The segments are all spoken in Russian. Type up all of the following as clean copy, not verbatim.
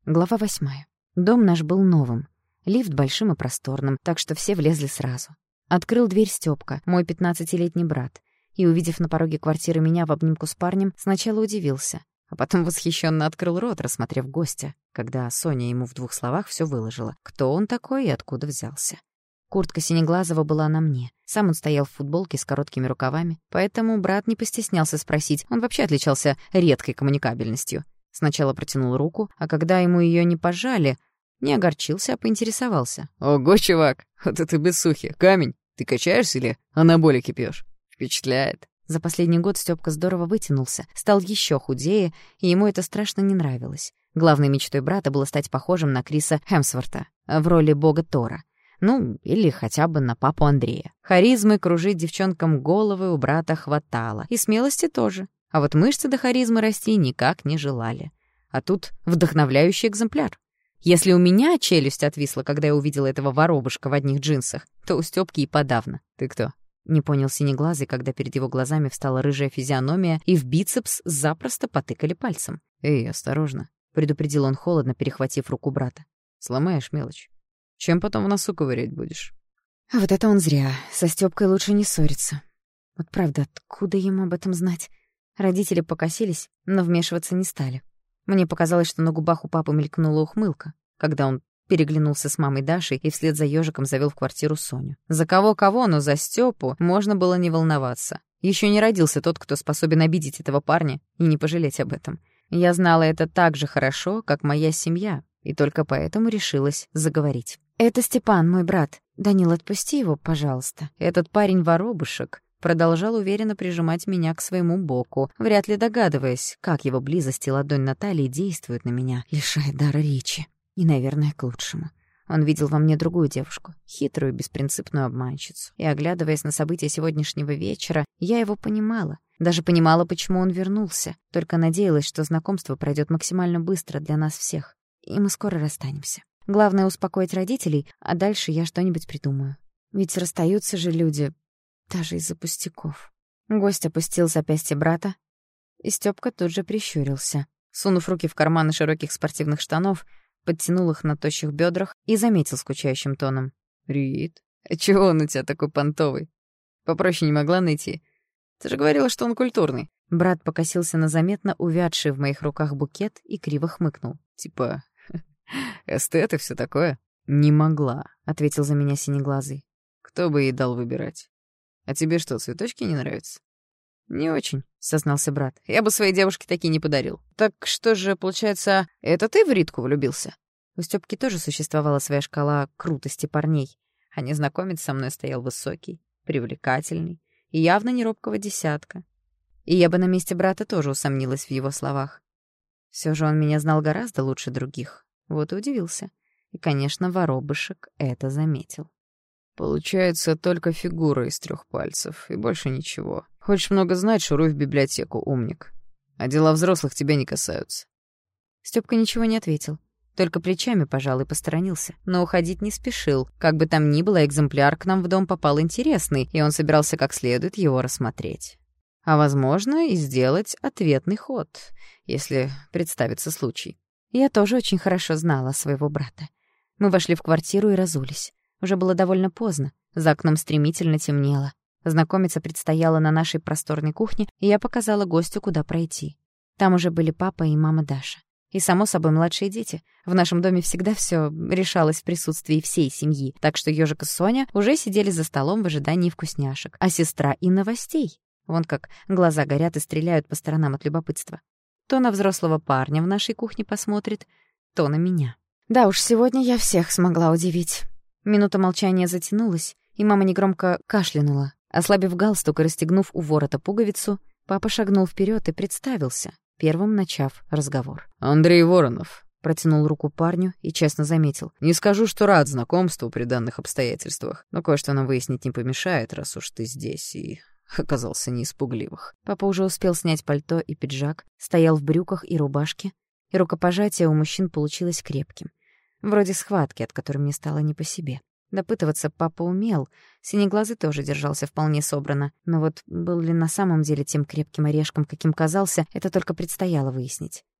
Глава 8. Дом наш был новым. Лифт большим и просторным, так что все влезли сразу. Открыл дверь Стёпка, мой 15-летний брат, и, увидев на пороге квартиры меня в обнимку с парнем, сначала удивился, а потом восхищенно открыл рот, рассмотрев гостя, когда Соня ему в 2 словах все выложила, кто он такой и откуда взялся. Куртка Синеглазого была на мне. Сам он стоял в футболке с короткими рукавами, поэтому брат не постеснялся спросить, он вообще отличался редкой коммуникабельностью. Сначала протянул руку, а когда ему ее не пожали, не огорчился, а поинтересовался. «Ого, чувак, вот это бессухи, камень. Ты качаешься или анаболики пьешь? Впечатляет». За последний год Стёпка здорово вытянулся, стал еще худее, и ему это страшно не нравилось. Главной мечтой брата было стать похожим на Криса Хемсворта в роли бога Тора. Ну, или хотя бы на папу Андрея. Харизмы кружить девчонкам головы у брата хватало, и смелости тоже. А вот мышцы до харизмы расти никак не желали. А тут вдохновляющий экземпляр. Если у меня челюсть отвисла, когда я увидела этого воробушка в одних джинсах, то у Стёпки и подавно. «Ты кто?» — не понял Синеглазый, когда перед его глазами встала рыжая физиономия, и в бицепс запросто потыкали пальцем. «Эй, осторожно», — предупредил он холодно, перехватив руку брата. «Сломаешь мелочь. Чем потом в носу ковырять будешь?» А вот это он зря. Со Стёпкой лучше не ссориться. Вот правда, откуда ему об этом знать? Родители покосились, но вмешиваться не стали. Мне показалось, что на губах у папы мелькнула ухмылка, когда он переглянулся с мамой Дашей и вслед за ёжиком завёл в квартиру Соню. За кого-кого, но за Стёпу можно было не волноваться. Ещё не родился тот, кто способен обидеть этого парня и не пожалеть об этом. Я знала это так же хорошо, как моя семья, и только поэтому решилась заговорить. «Это Степан, мой брат. Данил, отпусти его, пожалуйста. Этот парень-воробушек». Продолжал уверенно прижимать меня к своему боку, вряд ли догадываясь, как его близость и ладонь Натальи действуют на меня, лишая дара речи. И, наверное, к лучшему. Он видел во мне другую девушку, хитрую, беспринципную обманщицу. И, оглядываясь на события сегодняшнего вечера, я его понимала. Даже понимала, почему он вернулся. Только надеялась, что знакомство пройдет максимально быстро для нас всех. И мы скоро расстанемся. Главное — успокоить родителей, а дальше я что-нибудь придумаю. Ведь расстаются же люди даже из-за пустяков. Гость опустил запястье брата, и Стёпка тут же прищурился. Сунув руки в карманы широких спортивных штанов, подтянул их на тощих бедрах и заметил скучающим тоном. «Рит, а чего он у тебя такой понтовый? Попроще не могла найти? Ты же говорила, что он культурный». Брат покосился на заметно увядший в моих руках букет и криво хмыкнул. «Типа, эстет и всё такое?» «Не могла», — ответил за меня Синеглазый. «Кто бы ей дал выбирать? А тебе что, цветочки не нравятся?» «Не очень», — сознался брат. «Я бы своей девушке такие не подарил». «Так что же, получается, это ты в Ритку влюбился?» У Стёпки тоже существовала своя шкала крутости парней, а незнакомец со мной стоял высокий, привлекательный и явно не робкого десятка. И я бы на месте брата тоже усомнилась в его словах. Всё же он меня знал гораздо лучше других. Вот и удивился. И, конечно, воробушек это заметил. «Получается, только фигура из 3 пальцев, и больше ничего. Хочешь много знать, шуруй в библиотеку, умник. А дела взрослых тебя не касаются». Стёпка ничего не ответил, только плечами пожал и посторонился, но уходить не спешил. Как бы там ни было, экземпляр к нам в дом попал интересный, и он собирался как следует его рассмотреть. А, возможно, и сделать ответный ход, если представится случай. Я тоже очень хорошо знала своего брата. Мы вошли в квартиру и разулись. Уже было довольно поздно, за окном стремительно темнело. Знакомиться предстояло на нашей просторной кухне, и я показала гостю, куда пройти. Там уже были папа и мама Даша. И, само собой, младшие дети. В нашем доме всегда всё решалось в присутствии всей семьи, так что ёжик и Соня уже сидели за столом в ожидании вкусняшек, а сестра и новостей. Вон как глаза горят и стреляют по сторонам от любопытства. То на взрослого парня в нашей кухне посмотрит, то на меня. Да уж, сегодня я всех смогла удивить. Минута молчания затянулась, и мама негромко кашлянула. Ослабив галстук и расстегнув у ворота пуговицу, папа шагнул вперед и представился, первым начав разговор. «Андрей Воронов», — протянул руку парню и честно заметил. «Не скажу, что рад знакомству при данных обстоятельствах, но кое-что нам выяснить не помешает, раз уж ты здесь и оказался не из пугливых». Папа уже успел снять пальто и пиджак, стоял в брюках и рубашке, и рукопожатие у мужчин получилось крепким. Вроде схватки, от которой мне стало не по себе. Допытываться папа умел, Синеглазый тоже держался вполне собрано, но вот был ли на самом деле тем крепким орешком, каким казался, это только предстояло выяснить.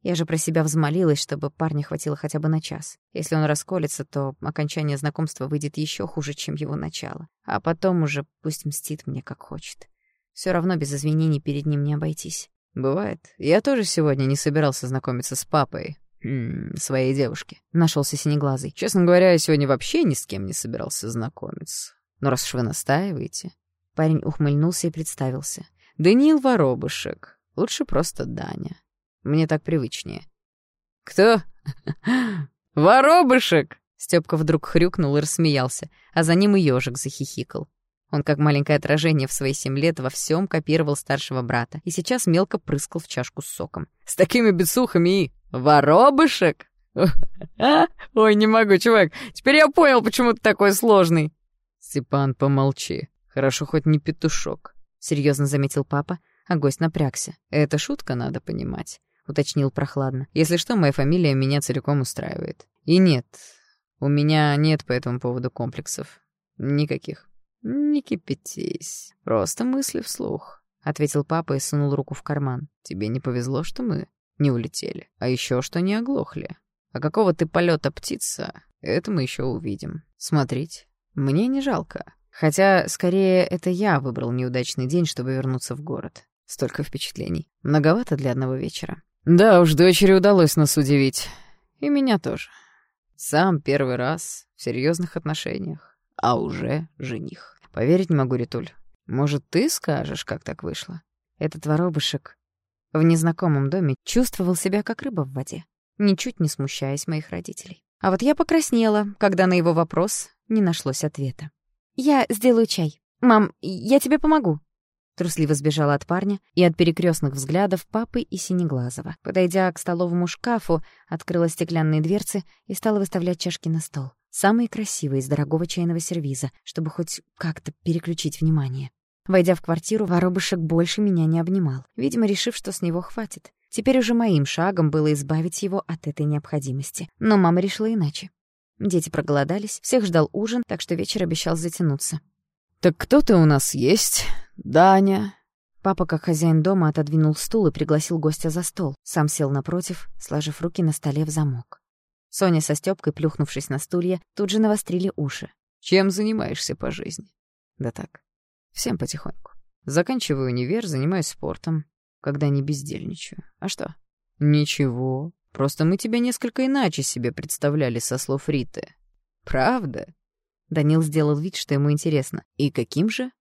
Я же про себя взмолилась, чтобы парня хватило хотя бы на час. Если он расколется, то окончание знакомства выйдет еще хуже, чем его начало. А потом уже пусть мстит мне, как хочет. Все равно без извинений перед ним не обойтись. Бывает. Я тоже сегодня не собирался знакомиться с папой своей девушки. Нашелся Синеглазый. Честно говоря, я сегодня вообще ни с кем не собирался знакомиться. Но раз уж вы настаиваете... Парень ухмыльнулся и представился. Даниил Воробышек. Лучше просто Даня. Мне так привычнее. Кто? Воробышек! Стёпка вдруг хрюкнул и рассмеялся, а за ним и ёжик захихикал. Он, как маленькое отражение в свои 7 лет, во всем копировал старшего брата и сейчас мелко прыскал в чашку с соком. С такими бицухами и Воробышек? Ой, не могу, чувак. Теперь я понял, почему ты такой сложный. Степан, помолчи. Хорошо, хоть не петушок. Серьезно заметил папа, а гость напрягся. Это шутка, надо понимать. Уточнил прохладно. Если что, моя фамилия меня целиком устраивает. И нет, у меня нет по этому поводу комплексов. Никаких. Не кипятись. Просто мысли вслух. Ответил папа и сунул руку в карман. Тебе не повезло, что мы не улетели. А еще что не оглохли. А какого ты полета птица, это мы еще увидим. Смотрите, мне не жалко. Хотя, скорее, это я выбрал неудачный день, чтобы вернуться в город. Столько впечатлений. Многовато для одного вечера. Да уж, дочери удалось нас удивить. И меня тоже. Сам первый раз в серьезных отношениях, а уже жених. Поверить не могу, Ритуль. Может, ты скажешь, как так вышло? Этот Воробышек в незнакомом доме чувствовал себя как рыба в воде, ничуть не смущаясь моих родителей. А вот я покраснела, когда на его вопрос не нашлось ответа. «Я сделаю чай. Мам, я тебе помогу». Трусливо сбежала от парня и от перекрестных взглядов папы и Синеглазого. Подойдя к столовому шкафу, открыла стеклянные дверцы и стала выставлять чашки на стол. Самые красивые из дорогого чайного сервиза, чтобы хоть как-то переключить внимание. Войдя в квартиру, Воробышек больше меня не обнимал, видимо, решив, что с него хватит. Теперь уже моим шагом было избавить его от этой необходимости. Но мама решила иначе. Дети проголодались, всех ждал ужин, так что вечер обещал затянуться. «Так кто ты у нас есть, Даня?» Папа, как хозяин дома, отодвинул стул и пригласил гостя за стол. Сам сел напротив, сложив руки на столе в замок. Соня со Стёпкой, плюхнувшись на стулья, тут же навострили уши. «Чем занимаешься по жизни?» «Да так, всем потихоньку. Заканчиваю универ, занимаюсь спортом, когда не бездельничаю. А что?» «Ничего. Просто мы тебя несколько иначе себе представляли со слов Риты. Правда?» Данил сделал вид, что ему интересно. «И каким же?»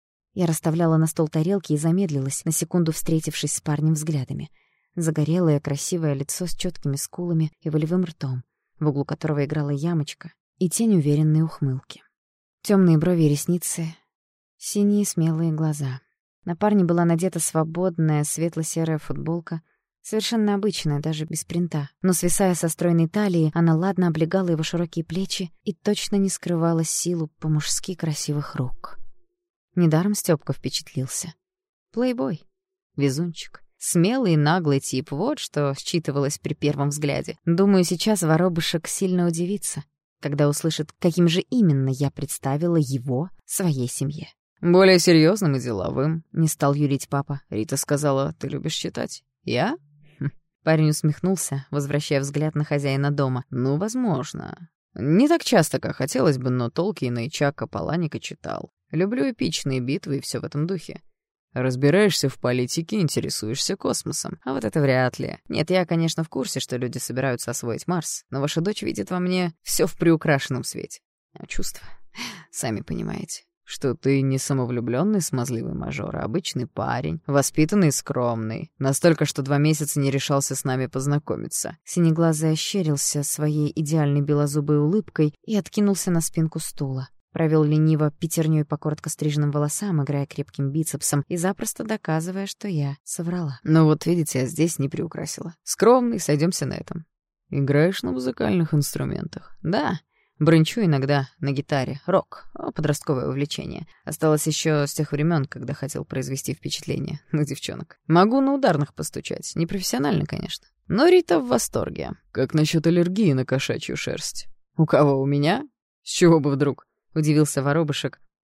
Я расставляла на стол тарелки и замедлилась, на секунду встретившись с парнем взглядами. Загорелое, красивое лицо с чёткими скулами и волевым ртом, в углу которого играла ямочка, и тень уверенной ухмылки. Тёмные брови и ресницы, синие смелые глаза. На парне была надета свободная светло-серая футболка, совершенно обычная, даже без принта. Но, свисая со стройной талии, она ладно облегала его широкие плечи и точно не скрывала силу по-мужски красивых рук. Недаром Стёпка впечатлился. Плейбой, везунчик, смелый и наглый тип, вот что считывалось при первом взгляде. Думаю, сейчас Воробышек сильно удивится, когда услышит, каким же именно я представила его своей семье. «Более серьезным и деловым», — не стал юлить папа. «Рита сказала, ты любишь читать. Я?» Парень усмехнулся, возвращая взгляд на хозяина дома. «Ну, возможно. Не так часто, как хотелось бы, но Толкиена и Чака Паланика читал. Люблю эпичные битвы и все в этом духе. Разбираешься в политике, интересуешься космосом. А вот это вряд ли. Нет, я, конечно, в курсе, что люди собираются освоить Марс, но ваша дочь видит во мне все в приукрашенном свете. А чувства, сами понимаете, что ты не самовлюбленный смазливый мажор, а обычный парень, воспитанный и скромный. Настолько, что 2 месяца не решался с нами познакомиться». Синеглазый ощерился своей идеальной белозубой улыбкой и откинулся на спинку стула. Провел лениво пятерней по коротко стриженным волосам, играя крепким бицепсом и запросто доказывая, что я соврала. «Ну вот видите, я здесь не приукрасила. Скромный, сойдемся на этом. Играешь на музыкальных инструментах?» «Да. Брынчу иногда на гитаре. Рок. Подростковое увлечение. Осталось еще с тех времен, когда хотел произвести впечатление на девчонок. Могу на ударных постучать. Непрофессионально, конечно. Но Рита в восторге». «Как насчет аллергии на кошачью шерсть?» «У кого, у меня? С чего бы вдруг?» — удивился Воробышек.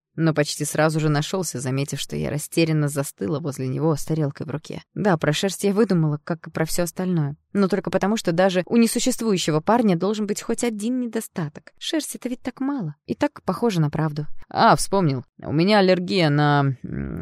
но почти сразу же нашелся, заметив, что я растерянно застыла возле него с тарелкой в руке. Да, про шерсть я выдумала, как и про все остальное. Но только потому, что даже у несуществующего парня должен быть хоть один недостаток. Шерсть — это ведь так мало. И так похоже на правду. Вспомнил. У меня аллергия на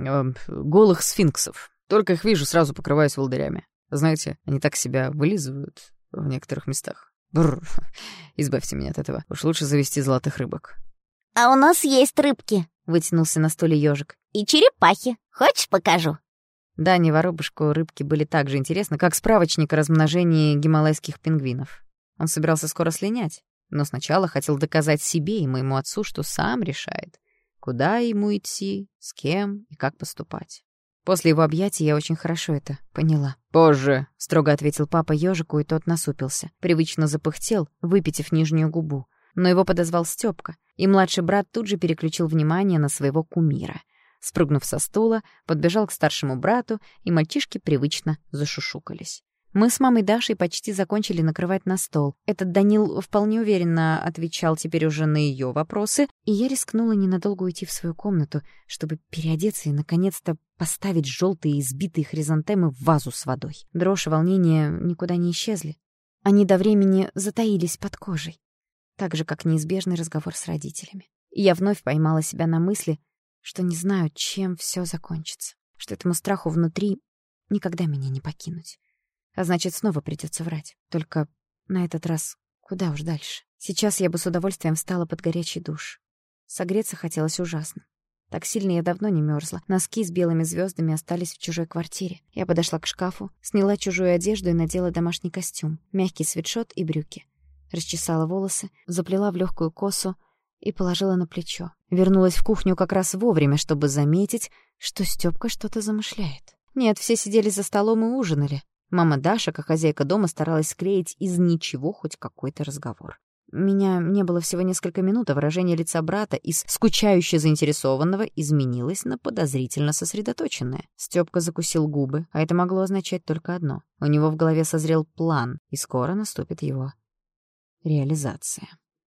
голых сфинксов. Только их вижу, сразу покрываюсь волдырями. Знаете, они так себя вылизывают в некоторых местах. Бррр. Избавьте меня от этого. Уж лучше завести золотых рыбок. «А у нас есть рыбки», — вытянулся на стуле ёжик. «и черепахи. Хочешь, покажу?» Дане воробушку рыбки были так же интересны, как справочник о размножении гималайских пингвинов. Он собирался скоро слинять, но сначала хотел доказать себе и моему отцу, что сам решает, куда ему идти, с кем и как поступать. После его объятий я очень хорошо это поняла. «Позже», — строго ответил папа ёжику, и тот насупился. Привычно запыхтел, выпитив нижнюю губу. Но его подозвал Стёпка, и младший брат тут же переключил внимание на своего кумира. Спрыгнув со стула, подбежал к старшему брату, и мальчишки привычно зашушукались. Мы с мамой Дашей почти закончили накрывать на стол. Этот Данил вполне уверенно отвечал теперь уже на её вопросы, и я рискнула ненадолго уйти в свою комнату, чтобы переодеться и, наконец-то, поставить жёлтые избитые хризантемы в вазу с водой. Дрожь и волнение никуда не исчезли. Они до времени затаились под кожей, так же, как неизбежный разговор с родителями. И я вновь поймала себя на мысли, что не знаю, чем всё закончится, что этому страху внутри никогда меня не покинуть. А значит, снова придётся врать. Только на этот раз куда уж дальше. Сейчас я бы с удовольствием встала под горячий душ. Согреться хотелось ужасно. Так сильно я давно не мёрзла. Носки с белыми звёздами остались в чужой квартире. Я подошла к шкафу, сняла чужую одежду и надела домашний костюм, мягкий свитшот и брюки. Расчесала волосы, заплела в лёгкую косу и положила на плечо. Вернулась в кухню как раз вовремя, чтобы заметить, что Стёпка что-то замышляет. Нет, все сидели за столом и ужинали. Мама Даша, как хозяйка дома, старалась склеить из ничего хоть какой-то разговор. Меня не было всего несколько минут, а выражение лица брата из скучающе заинтересованного изменилось на подозрительно сосредоточенное. Стёпка закусил губы, а это могло означать только одно. У него в голове созрел план, и скоро наступит его реализация.